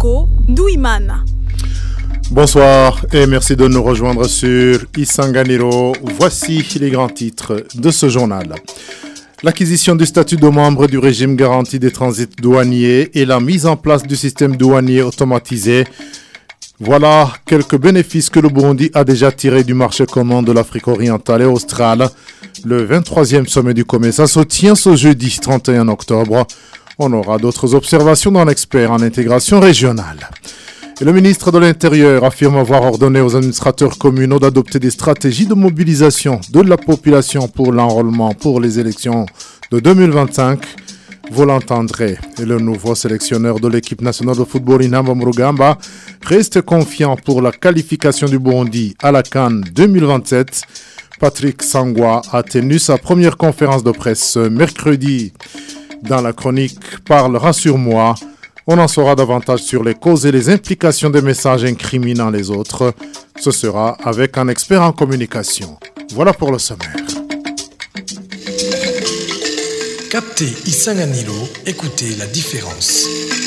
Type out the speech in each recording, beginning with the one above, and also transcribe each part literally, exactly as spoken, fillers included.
Bosco Nduimana. Bonsoir et merci de nous rejoindre sur Isanganiro. Voici les grands titres de ce journal. L'acquisition du statut de membre du régime garanti des transits douaniers et la mise en place du système douanier automatisé. Voilà quelques bénéfices que le Burundi a déjà tirés du marché commun de l'Afrique orientale et australe. Le vingt-troisième sommet du COMESA se tient ce jeudi trente et un octobre. On aura d'autres observations d'un expert en intégration régionale. Et le ministre de l'Intérieur affirme avoir ordonné aux administrateurs communaux d'adopter des stratégies de mobilisation de la population pour l'enrôlement pour les élections de deux mille vingt-cinq. Vous l'entendrez. Et le nouveau sélectionneur de l'équipe nationale de football Inamba Murugamba reste confiant pour la qualification du Burundi à la CAN deux mille vingt-sept. Patrick Sangwa a tenu sa première conférence de presse ce mercredi. Dans la chronique Parle, rassure-moi, on en saura davantage sur les causes et les implications des messages incriminant les autres. Ce sera avec un expert en communication. Voilà pour le sommaire. Captez Isanganiro, écoutez la différence.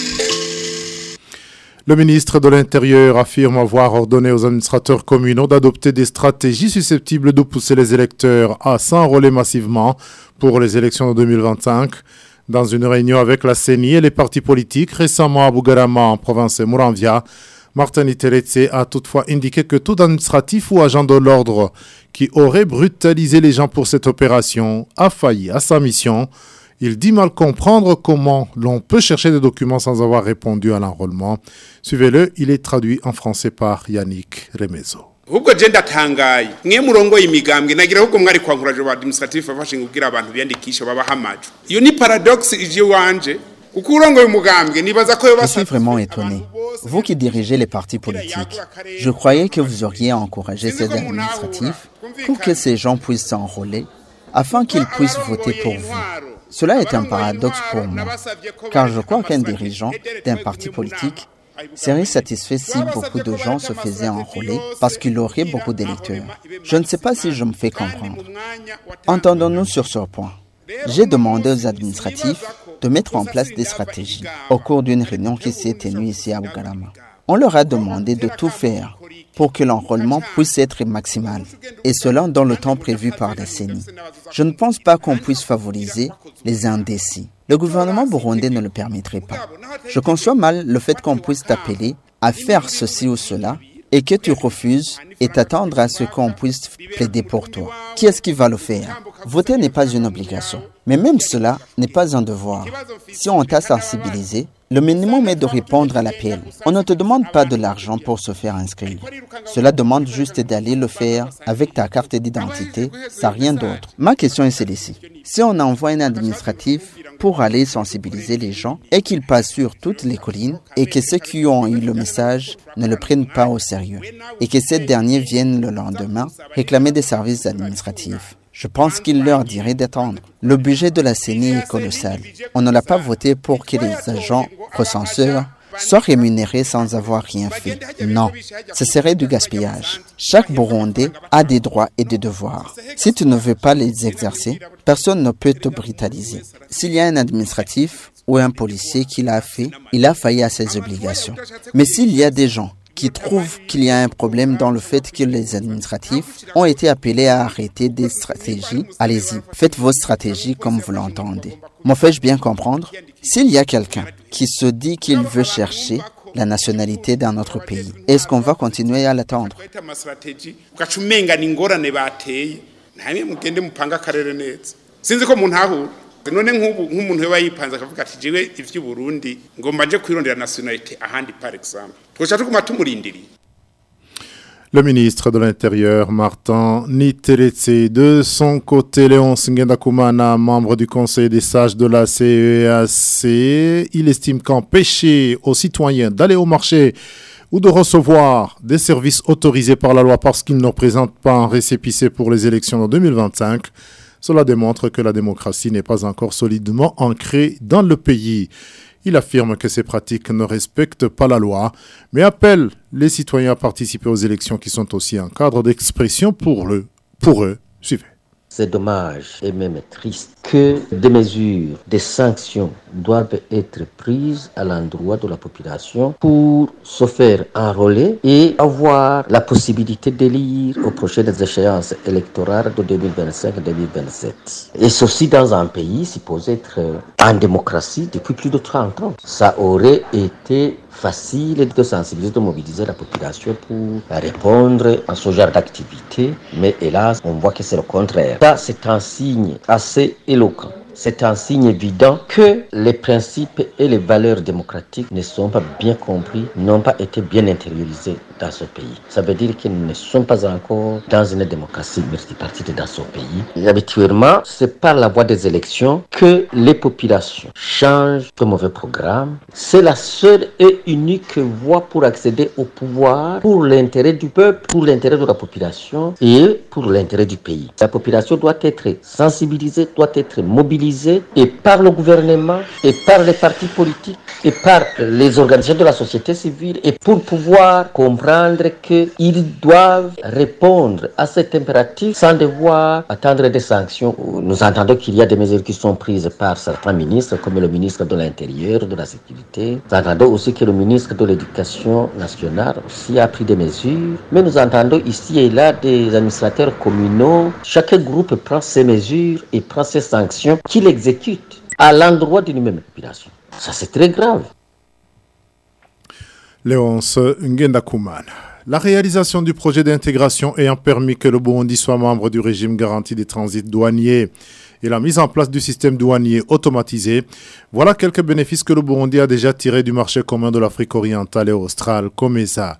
Le ministre de l'Intérieur affirme avoir ordonné aux administrateurs communaux d'adopter des stratégies susceptibles de pousser les électeurs à s'enrôler massivement pour les élections de deux mille vingt-cinq. Dans une réunion avec la C E N I et les partis politiques récemment à Bugarama en province de Muramvya, Martin Teretse a toutefois indiqué que tout administratif ou agent de l'ordre qui aurait brutalisé les gens pour cette opération a failli à sa mission. Il dit mal comprendre comment l'on peut chercher des documents sans avoir répondu à l'enrôlement. Suivez-le, il est traduit en français par Yannick Remezo. Ubwo je ndatangaye mwe murongo imigambwe nagira ahubwo mwari kwankuraje ba administrative afashe kugira abantu biyandikisha baba hamaje iyo ni paradoxe ije wanje kuko urongo imugambwe nibaza ko yo Je suis vraiment étonné. Vous qui dirigez les partis politiques, je croyais que vous auriez encouragé ces administratifs pour que ces gens puissent s'enrôler afin qu'ils puissent voter pour vous. Cela est un paradoxe pour moi, car je crois qu'un dirigeant d'un parti politique serait satisfait si beaucoup de gens se faisaient enrôler parce qu'il aurait beaucoup d'électeurs. Je ne sais pas si je me fais comprendre. Entendons-nous sur ce point. J'ai demandé aux administratifs de mettre en place des stratégies au cours d'une réunion qui s'est tenue ici à Bugarama. On leur a demandé de tout faire pour que l'enrôlement puisse être maximal, et cela dans le temps prévu par la C E N I. Je ne pense pas qu'on puisse favoriser les indécis. Le gouvernement burundais ne le permettrait pas. Je conçois mal le fait qu'on puisse t'appeler à faire ceci ou cela et que tu refuses et t'attendre à ce qu'on puisse plaider pour toi. Qui est-ce qui va le faire? Voter n'est pas une obligation, mais même cela n'est pas un devoir. Si on t'a sensibilisé, le minimum est de répondre à l'appel. On ne te demande pas de l'argent pour se faire inscrire. Cela demande juste d'aller le faire avec ta carte d'identité, sans rien d'autre. Ma question est celle-ci. Si on envoie un administratif pour aller sensibiliser les gens et qu'il passe sur toutes les collines et que ceux qui ont eu le message ne le prennent pas au sérieux et que ces derniers viennent le lendemain réclamer des services administratifs, je pense qu'il leur dirait d'attendre. Le budget de la C E N I est colossal. On ne l'a pas voté pour que les agents recenseurs soient rémunérés sans avoir rien fait. Non, ce serait du gaspillage. Chaque Burundais a des droits et des devoirs. Si tu ne veux pas les exercer, personne ne peut te brutaliser. S'il y a un administratif ou un policier qui l'a fait, il a failli à ses obligations. Mais s'il y a des gens qui trouvent qu'il y a un problème dans le fait que les administratifs ont été appelés à arrêter des stratégies, allez-y, faites vos stratégies comme vous l'entendez. Me fais-je bien comprendre? S'il y a quelqu'un qui se dit qu'il veut chercher la nationalité dans notre pays, est-ce qu'on va continuer à l'attendre? none nk'ubu nk'umuntu we bayipanze akavuga ati jewe ivyo Burundi ngomba nje kwirondera nationalité ahandi par exemple twocha tukuma tumurindiriye. Le ministre de l'Intérieur, Martin Niteretse, de son côté, Léon Ngendakumana, membre du Conseil des sages de la C E A C, il estime qu'empêcher aux citoyens d'aller au marché ou de recevoir des services autorisés par la loi parce qu'ils ne représentent pas un récépissé pour les élections de deux mille vingt-cinq, cela démontre que la démocratie n'est pas encore solidement ancrée dans le pays. Il affirme que ces pratiques ne respectent pas la loi, mais appelle les citoyens à participer aux élections qui sont aussi un cadre d'expression pour, le, pour eux. Suivez. C'est dommage et même triste que des mesures, des sanctions doivent être prises à l'endroit de la population pour se faire enrôler et avoir la possibilité d'élire aux prochaines échéances électorales de deux mille vingt-cinq deux mille vingt-sept. Et ceci dans un pays supposé être en démocratie depuis plus de trente ans. Ça aurait été facile de sensibiliser, de mobiliser la population pour répondre à ce genre d'activité, mais hélas, on voit que c'est le contraire. Ça, c'est un signe assez éloquent. C'est un signe évident que les principes et les valeurs démocratiques ne sont pas bien compris, n'ont pas été bien intériorisés dans ce pays. Ça veut dire qu'ils ne sont pas encore dans une démocratie multipartite dans ce pays. Et habituellement, c'est par la voie des élections que les populations changent de mauvais programme. C'est la seule et unique voie pour accéder au pouvoir, pour l'intérêt du peuple, pour l'intérêt de la population et pour l'intérêt du pays. La population doit être sensibilisée, doit être mobilisée et par le gouvernement et par les partis politiques et par les organisations de la société civile et pour pouvoir comprendre qu'ils doivent répondre à cet impératif sans devoir attendre des sanctions. Nous entendons qu'il y a des mesures qui sont prises par certains ministres comme le ministre de l'Intérieur, de la Sécurité. Nous entendons aussi que le ministre de l'Éducation nationale aussi a pris des mesures. Mais nous entendons ici et là des administrateurs communaux. Chaque groupe prend ses mesures et prend ses sanctions qu'il exécute à l'endroit d'une même population. Ça, c'est très grave. Léonce Ngendakuman. La réalisation du projet d'intégration ayant permis que le Burundi soit membre du régime garanti des transits douaniers et la mise en place du système douanier automatisé, voilà quelques bénéfices que le Burundi a déjà tirés du marché commun de l'Afrique orientale et australe, COMESA.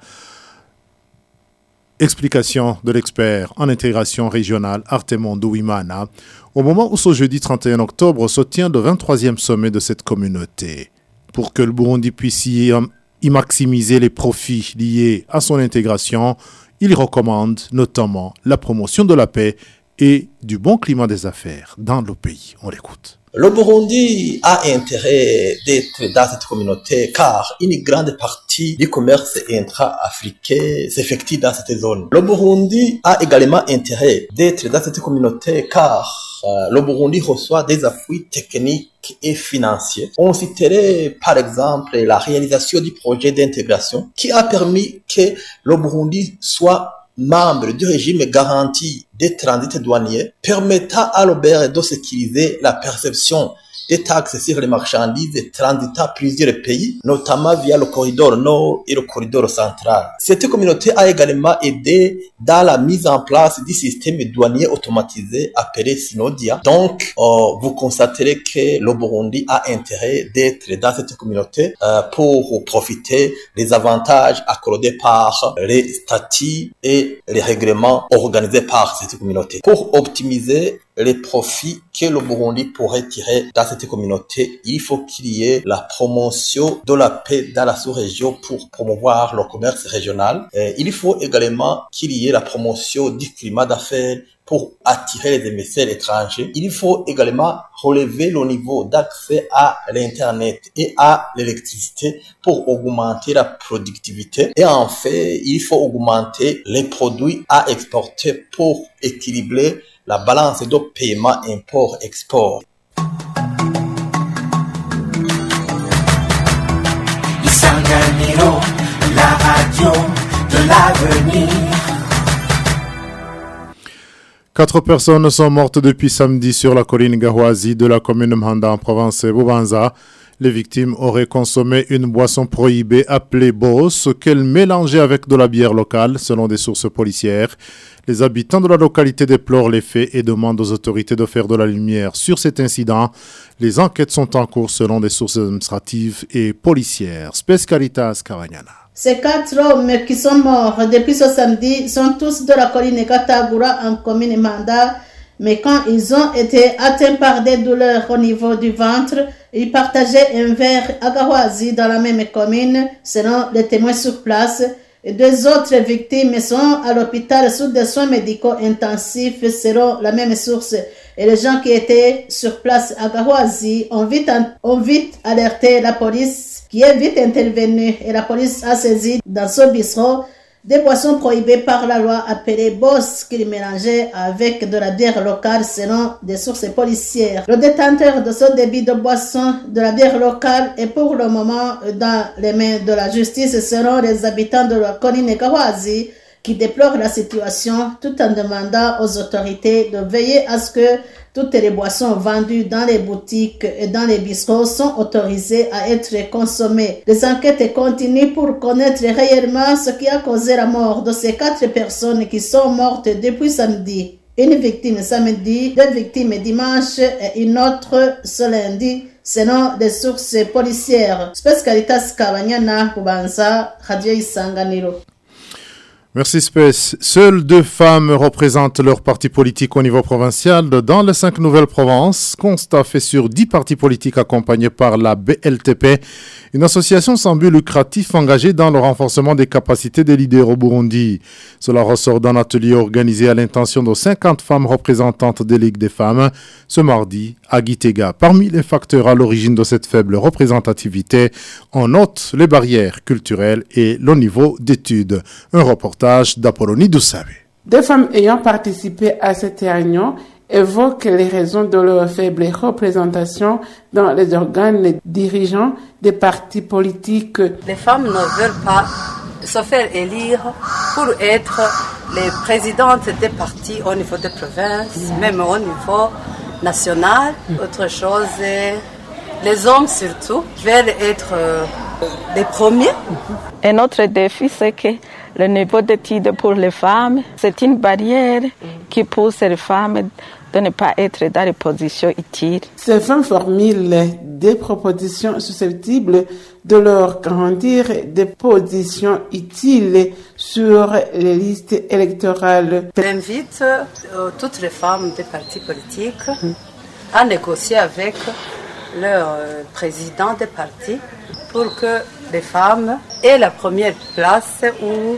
Explication de l'expert en intégration régionale Artemon Douimana au moment où ce jeudi trente et un octobre se tient le vingt-troisième sommet de cette communauté. Pour que le Burundi puisse y, y maximiser les profits liés à son intégration, il recommande notamment la promotion de la paix et du bon climat des affaires dans le pays. On l'écoute. Le Burundi a intérêt d'être dans cette communauté car une grande partie du commerce intra-africain s'effectue dans cette zone. Le Burundi a également intérêt d'être dans cette communauté car euh, le Burundi reçoit des appuis techniques et financiers. On citerait par exemple la réalisation du projet d'intégration qui a permis que le Burundi soit membre du régime garanti des transits douaniers, permettant à l'O B R de sécuriser la perception des taxes sur les marchandises transitant plusieurs pays, notamment via le corridor nord et le corridor central. Cette communauté a également aidé dans la mise en place du système douanier automatisé appelé Synodia. Donc, euh, vous constaterez que le Burundi a intérêt d'être dans cette communauté euh, pour profiter des avantages accordés par les statuts et les règlements organisés par cette communauté. Pour optimiser les profits que le Burundi pourrait tirer dans cette communauté, il faut qu'il y ait la promotion de la paix dans la sous-région pour promouvoir le commerce régional. Et il faut également qu'il y ait la promotion du climat d'affaires pour attirer les émissaires étrangers. Il faut également relever le niveau d'accès à l'Internet et à l'électricité pour augmenter la productivité. Et en fait, il faut augmenter les produits à exporter pour équilibrer la balance de paiement import-export. Isanganiro, la radio de l'avenir. Quatre personnes sont mortes depuis samedi sur la colline Gahuazi de la commune Mhanda en province Bubanza. Les victimes auraient consommé une boisson prohibée appelée Boss qu'elles mélangeaient avec de la bière locale, selon des sources policières. Les habitants de la localité déplorent les faits et demandent aux autorités de faire de la lumière sur cet incident. Les enquêtes sont en cours selon des sources administratives et policières. Spes Caritas Kawanyana. Ces quatre hommes qui sont morts depuis ce samedi sont tous de la colline Katagura en commune Manda. Mais quand ils ont été atteints par des douleurs au niveau du ventre, ils partageaient un verre à Gahuazi dans la même commune, selon les témoins sur place. Et deux autres victimes sont à l'hôpital sous des soins médicaux intensifs, selon la même source. Et les gens qui étaient sur place à Gahuazi ont vite, ont vite alerté la police, qui est vite intervenue. Et la police a saisi dans ce bistrot des boissons prohibées par la loi appelées Boss qu'il mélangeait avec de la bière locale selon des sources policières. Le détenteur de ce débit de boisson de la bière locale est pour le moment dans les mains de la justice selon les habitants de la colline Kawazi qui déplorent la situation tout en demandant aux autorités de veiller à ce que toutes les boissons vendues dans les boutiques et dans les bistrots sont autorisées à être consommées. Les enquêtes continuent pour connaître réellement ce qui a causé la mort de ces quatre personnes qui sont mortes depuis samedi. Une victime samedi, deux victimes dimanche et une autre ce lundi, selon des sources policières. Spescalitas Kabanyana, Kubanza, Radio Isanganiro. Merci Space. Seules deux femmes représentent leur parti politique au niveau provincial dans les cinq nouvelles provinces. Constat fait sur dix partis politiques accompagnés par la B L T P, une association sans but lucratif engagée dans le renforcement des capacités des leaders au Burundi. Cela ressort d'un atelier organisé à l'intention de cinquante femmes représentantes des Ligues des femmes ce mardi à Gitega. Parmi les facteurs à l'origine de cette faible représentativité, on note les barrières culturelles et le niveau d'études. Un reportage d'Apollonie Doussabé. Deux femmes ayant participé à cette réunion évoquent les raisons de leur faible représentation dans les organes dirigeants des partis politiques. Les femmes ne veulent pas se faire élire pour être les présidentes des partis au niveau des provinces, mmh. même au niveau national. Mmh. Autre chose, les hommes surtout veulent être les premiers. Mmh. Un autre défi, c'est que le niveau d'études pour les femmes, c'est une barrière qui pousse les femmes de ne pas être dans les positions utiles. Ces femmes formulent des propositions susceptibles de leur garantir des positions utiles sur les listes électorales. J'invite euh, toutes les femmes des partis politiques mmh. à négocier avec leur euh, président des partis pour que les femmes aient la première place ou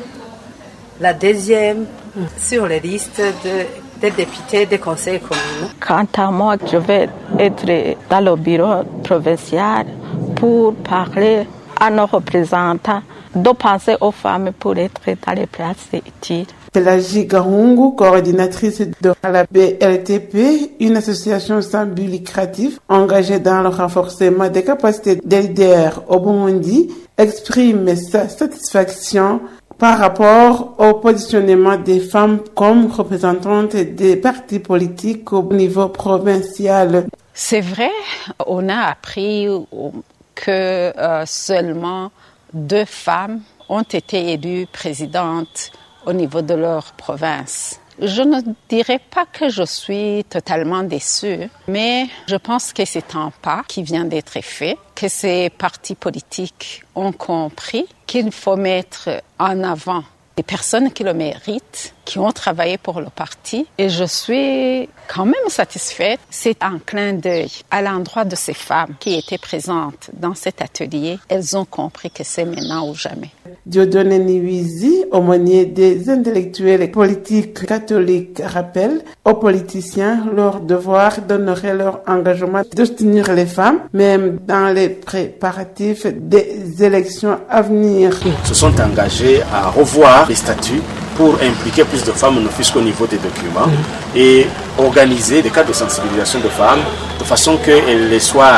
la deuxième mmh. sur les listes de, des députés des conseils communaux. Quant à moi, je vais être dans le bureau provincial pour parler à nos représentants de penser aux femmes pour être dans les places utiles. Pelagie Gahungu, coordinatrice de la B L T P, une association sans but lucratif engagée dans le renforcement des capacités des leaders au Burundi, exprime sa satisfaction par rapport au positionnement des femmes comme représentantes des partis politiques au niveau provincial. C'est vrai, on a appris que euh, seulement deux femmes ont été élues présidentes au niveau de leur province. Je ne dirais pas que je suis totalement déçue, mais je pense que c'est un pas qui vient d'être fait, que ces partis politiques ont compris qu'il faut mettre en avant des personnes qui le méritent, qui ont travaillé pour le parti. Et je suis quand même satisfaite. C'est un clin d'œil à l'endroit de ces femmes qui étaient présentes dans cet atelier. Elles ont compris que c'est maintenant ou jamais. Dieudonné Niwizi, aumônier des intellectuels politiques catholiques, rappelle aux politiciens leur devoir d'honorer leur engagement de soutenir les femmes, même dans les préparatifs des élections à venir. Ils se sont engagés à revoir les statuts pour impliquer plus de femmes, ne fût-ce qu'au niveau des documents, mmh. et organiser des cas de sensibilisation de femmes de façon qu'elles soient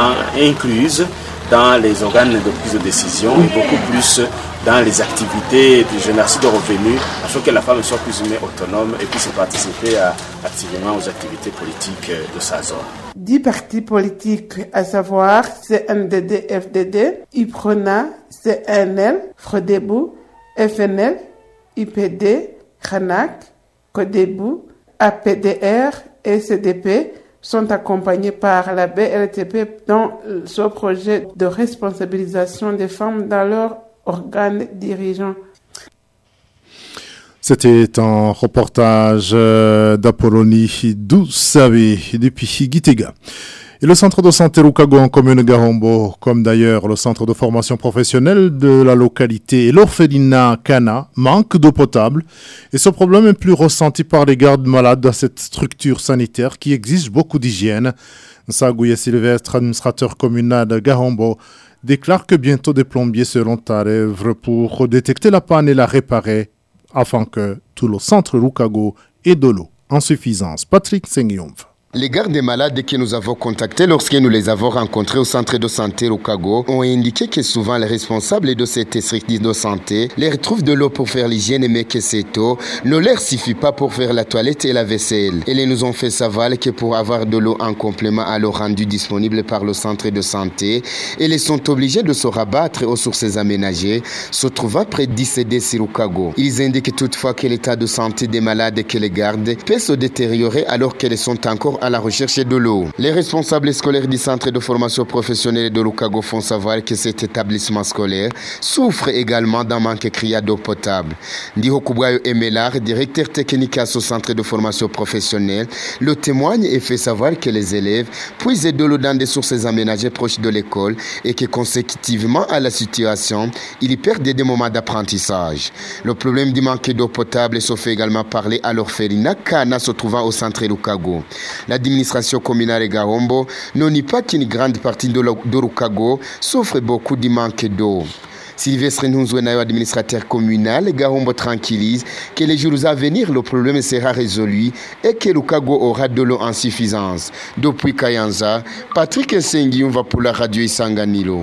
incluses dans les organes de prise de décision mmh. et beaucoup plus dans les activités du génocide de revenus, afin que la femme soit plus ou moins autonome et puisse participer à, activement aux activités politiques de sa zone. Dix partis politiques, à savoir C N D D F D D, I P R O N A, C N L, Frodebu, F N L, I P D, Ranak, Codebu, A P D R et C D P sont accompagnés par la B L T P dans ce projet de responsabilisation des femmes dans leurs organes dirigeants. C'était un reportage d'Apollonie Doussabé depuis Gitega. Et le centre de santé Rukago en commune Gahombo, comme d'ailleurs le centre de formation professionnelle de la localité et l'orphelinat Kana, manque d'eau potable. Et ce problème est plus ressenti par les gardes malades dans cette structure sanitaire qui exige beaucoup d'hygiène. Nsagouye Sylvestre, administrateur communal de Gahombo, déclare que bientôt des plombiers seront à l'œuvre pour détecter la panne et la réparer afin que tout le centre Rukago ait de l'eau en suffisance. Patrick Sengyomf. Les gardes malades que nous avons contactés lorsque nous les avons rencontrés au centre de santé Rukago ont indiqué que souvent les responsables de cette structure de santé les retrouvent de l'eau pour faire l'hygiène, mais que cette eau ne leur suffit pas pour faire la toilette et la vaisselle. Et ils nous ont fait savoir que pour avoir de l'eau en complément à l'eau rendue disponible par le centre de santé, ils sont obligés de se rabattre aux sources aménagées, se trouvant près d'I C D sur Rukago. Ils indiquent toutefois que l'état de santé des malades que les gardent peut se détériorer alors qu'ils sont encore à la recherche de l'eau. Les responsables scolaires du centre de formation professionnelle de Rukago font savoir que cet établissement scolaire souffre également d'un manque criant d'eau potable. Ndiho Kubwayo Emelar, directeur technique à ce centre de formation professionnelle, le témoigne et fait savoir que les élèves puisent de l'eau dans des sources aménagées proches de l'école et que consécutivement à la situation, ils perdent des moments d'apprentissage. Le problème du manque d'eau potable se fait également parler à l'orphelinat Kana se trouvant au centre Rukago. L'administration communale de Gahombo ne nie pas qu'une grande partie de, de Rukago souffre beaucoup du manque d'eau. Sylvestre Nunzwenayo, administrateur communal, Gahombo tranquillise que les jours à venir, le problème sera résolu et que Rukago aura de l'eau en suffisance. Depuis Kayanza, Patrick Sengium va pour la radio Isanganilo.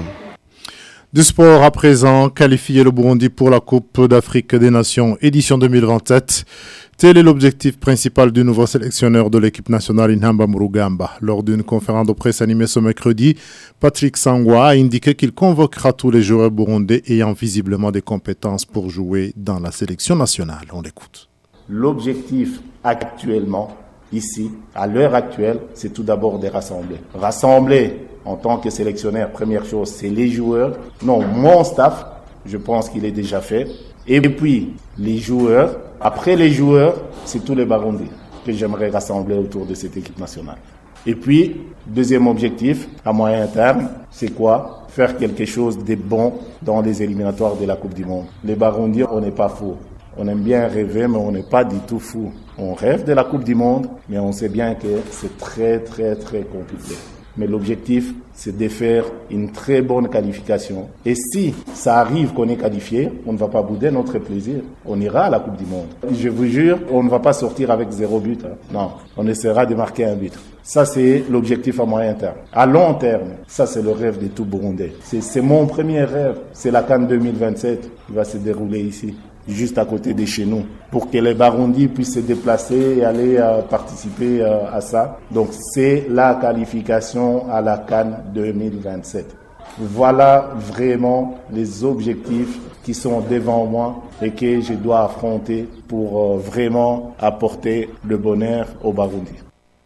Du sport à présent, qualifier le Burundi pour la Coupe d'Afrique des Nations édition deux mille vingt-sept. Tel est l'objectif principal du nouveau sélectionneur de l'équipe nationale Inhamba Murugamba. Lors d'une conférence de presse animée ce mercredi, Patrick Sangwa a indiqué qu'il convoquera tous les joueurs burundais ayant visiblement des compétences pour jouer dans la sélection nationale. On l'écoute. L'objectif actuellement, ici, à l'heure actuelle, c'est tout d'abord de rassembler. Rassembler en tant que sélectionneur, première chose, c'est les joueurs. Non, mon staff, je pense qu'il est déjà fait. Et puis, les joueurs. Après les joueurs, c'est tous les Burundais que j'aimerais rassembler autour de cette équipe nationale. Et puis, deuxième objectif, à moyen terme, c'est quoi? Faire quelque chose de bon dans les éliminatoires de la Coupe du Monde. Les Burundais, on n'est pas fous. On aime bien rêver, mais on n'est pas du tout fous. On rêve de la Coupe du Monde, mais on sait bien que c'est très, très, très compliqué. Mais l'objectif, c'est de faire une très bonne qualification. Et si ça arrive qu'on est qualifié, on ne va pas bouder notre plaisir. On ira à la Coupe du Monde. Je vous jure, on ne va pas sortir avec zéro but. Hein. Non, on essaiera de marquer un but. Ça, c'est l'objectif à moyen terme. À long terme, ça, c'est le rêve de tout Burundais. C'est, c'est mon premier rêve. C'est la CAN deux mille vingt-sept qui va se dérouler ici, juste à côté de chez nous, pour que les Burundis puissent se déplacer et aller euh, participer euh, à ça. Donc, c'est la qualification à la CAN deux mille vingt-sept. Voilà vraiment les objectifs qui sont devant moi et que je dois affronter pour euh, vraiment apporter le bonheur aux Burundis.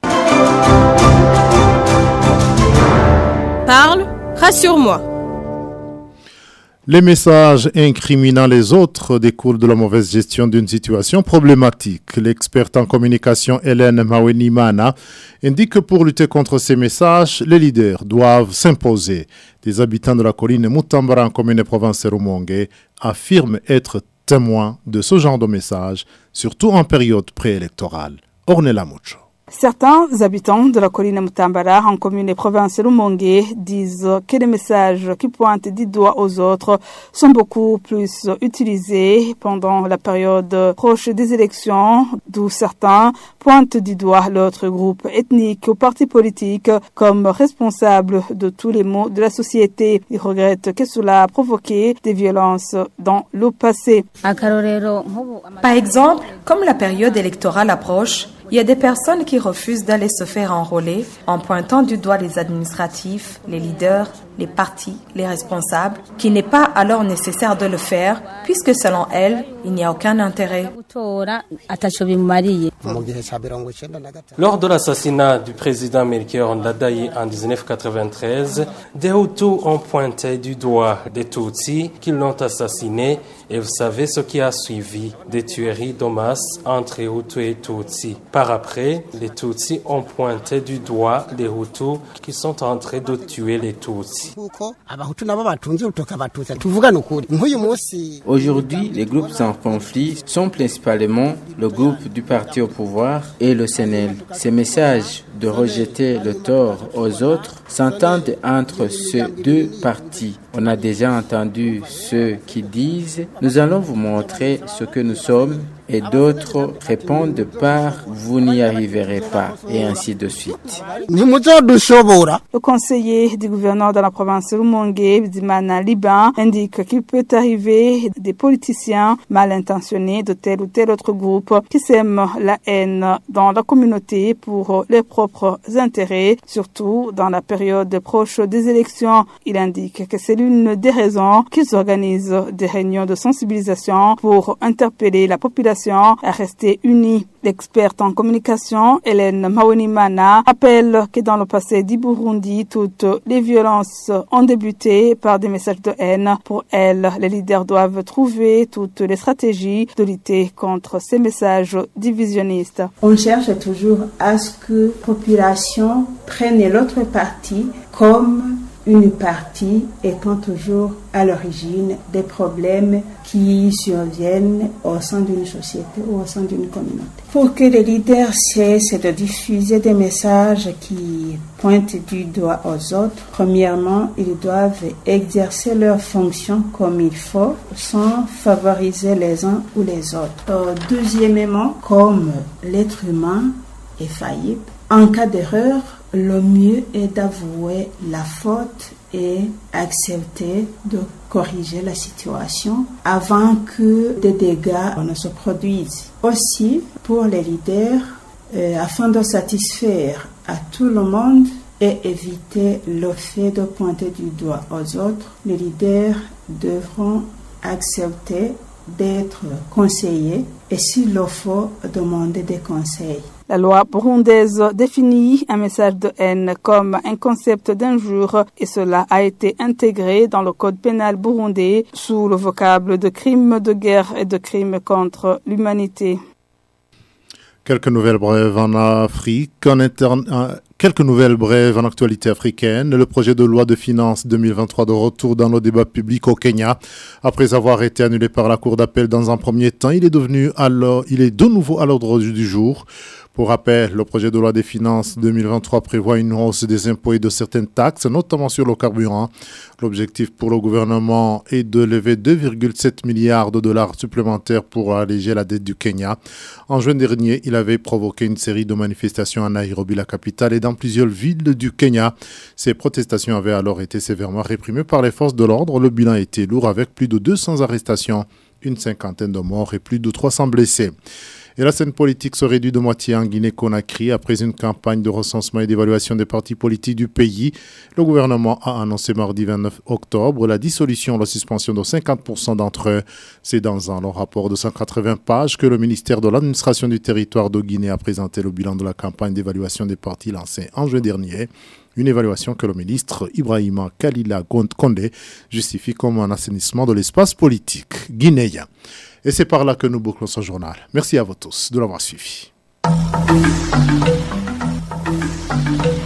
Parle, rassure-moi. Les messages incriminant les autres découlent de la mauvaise gestion d'une situation problématique. L'experte en communication Hélène Mawenimana indique que pour lutter contre ces messages, les leaders doivent s'imposer. Des habitants de la colline Mutambara en commune et province Rumonge affirment être témoins de ce genre de messages, surtout en période préélectorale. Ornella Mucho. Certains habitants de la colline Mutambara en commune et province Rumonge disent que les messages qui pointent du doigt aux autres sont beaucoup plus utilisés pendant la période proche des élections, d'où certains pointent du doigt l'autre groupe ethnique ou parti politique comme responsable de tous les maux de la société. Ils regrettent que cela a provoqué des violences dans le passé. Par exemple, comme la période électorale approche, il y a des personnes qui refusent d'aller se faire enrôler en pointant du doigt les administratifs, les leaders, les partis, les responsables, qu'il n'est pas alors nécessaire de le faire puisque selon elles, il n'y a aucun intérêt. Lors de l'assassinat du président Melchior Ndadaye en dix-neuf quatre-vingt-treize, des Hutus ont pointé du doigt des Tutsis qui l'ont assassiné et vous savez ce qui a suivi, des tueries de masse entre Hutus et Tutsis. Par après, les Tutsis ont pointé du doigt les Hutus qui sont en train de tuer les Tutsis. Aujourd'hui, les groupes en conflit sont principalement le groupe du parti au pouvoir et le C N L. Ces messages de rejeter le tort aux autres s'entendent entre ces deux partis. On a déjà entendu ceux qui disent « Nous allons vous montrer ce que nous sommes » et d'autres répondent par « Vous n'y arriverez pas » et ainsi de suite. Le conseiller du gouverneur de la province Rumongue, Bizimana Liban, indique qu'il peut arriver des politiciens mal intentionnés de tel ou tel autre groupe qui sèment la haine dans la communauté pour leurs propres intérêts, surtout dans la période proche des élections. Il indique que c'est l'une des raisons qu'ils organisent des réunions de sensibilisation pour interpeller la population à rester unie. L'experte en communication, Hélène Mawenimana, rappelle que dans le passé du Burundi, toutes les violences ont débuté par des messages de haine. Pour elle, les leaders doivent trouver toutes les stratégies de lutter contre ces messages divisionnistes. On cherche toujours à ce que la population prenne l'autre partie comme une partie étant toujours à l'origine des problèmes qui surviennent au sein d'une société ou au sein d'une communauté. Pour que les leaders cessent de diffuser des messages qui pointent du doigt aux autres, premièrement, ils doivent exercer leurs fonctions comme il faut, sans favoriser les uns ou les autres. Euh, deuxièmement, comme l'être humain est faillible, en cas d'erreur, le mieux est d'avouer la faute et accepter de corriger la situation avant que des dégâts ne se produisent. Aussi, pour les leaders, euh, afin de satisfaire à tout le monde et éviter le fait de pointer du doigt aux autres, les leaders devront accepter d'être conseillés et s'il le faut, demander des conseils. La loi burundaise définit un message de haine comme un concept d'injure et cela a été intégré dans le code pénal burundais sous le vocable de crimes de guerre et de crimes contre l'humanité. Quelques nouvelles brèves en Afrique, en interne, quelques nouvelles brèves en actualité africaine. Le projet de loi de finances deux mille vingt-trois de retour dans le débat public au Kenya. Après avoir été annulé par la Cour d'appel dans un premier temps, il est devenu alors, il est de nouveau à l'ordre du jour. Pour rappel, le projet de loi des finances deux mille vingt-trois prévoit une hausse des impôts et de certaines taxes, notamment sur le carburant. L'objectif pour le gouvernement est de lever deux virgule sept milliards de dollars supplémentaires pour alléger la dette du Kenya. En juin dernier, il avait provoqué une série de manifestations à Nairobi, la capitale, et dans plusieurs villes du Kenya. Ces protestations avaient alors été sévèrement réprimées par les forces de l'ordre. Le bilan était lourd avec plus de deux cents arrestations, une cinquantaine de morts et plus de trois cents blessés. Et la scène politique se réduit de moitié en Guinée-Conakry après une campagne de recensement et d'évaluation des partis politiques du pays. Le gouvernement a annoncé mardi vingt-neuf octobre la dissolution ou la suspension de cinquante pour cent d'entre eux. C'est dans un long rapport de cent quatre-vingts pages que le ministère de l'administration du territoire de Guinée a présenté le bilan de la campagne d'évaluation des partis lancée en juin dernier. Une évaluation que le ministre Ibrahima Kalila Condé justifie comme un assainissement de l'espace politique guinéen. Et c'est par là que nous bouclons ce journal. Merci à vous tous de l'avoir suivi.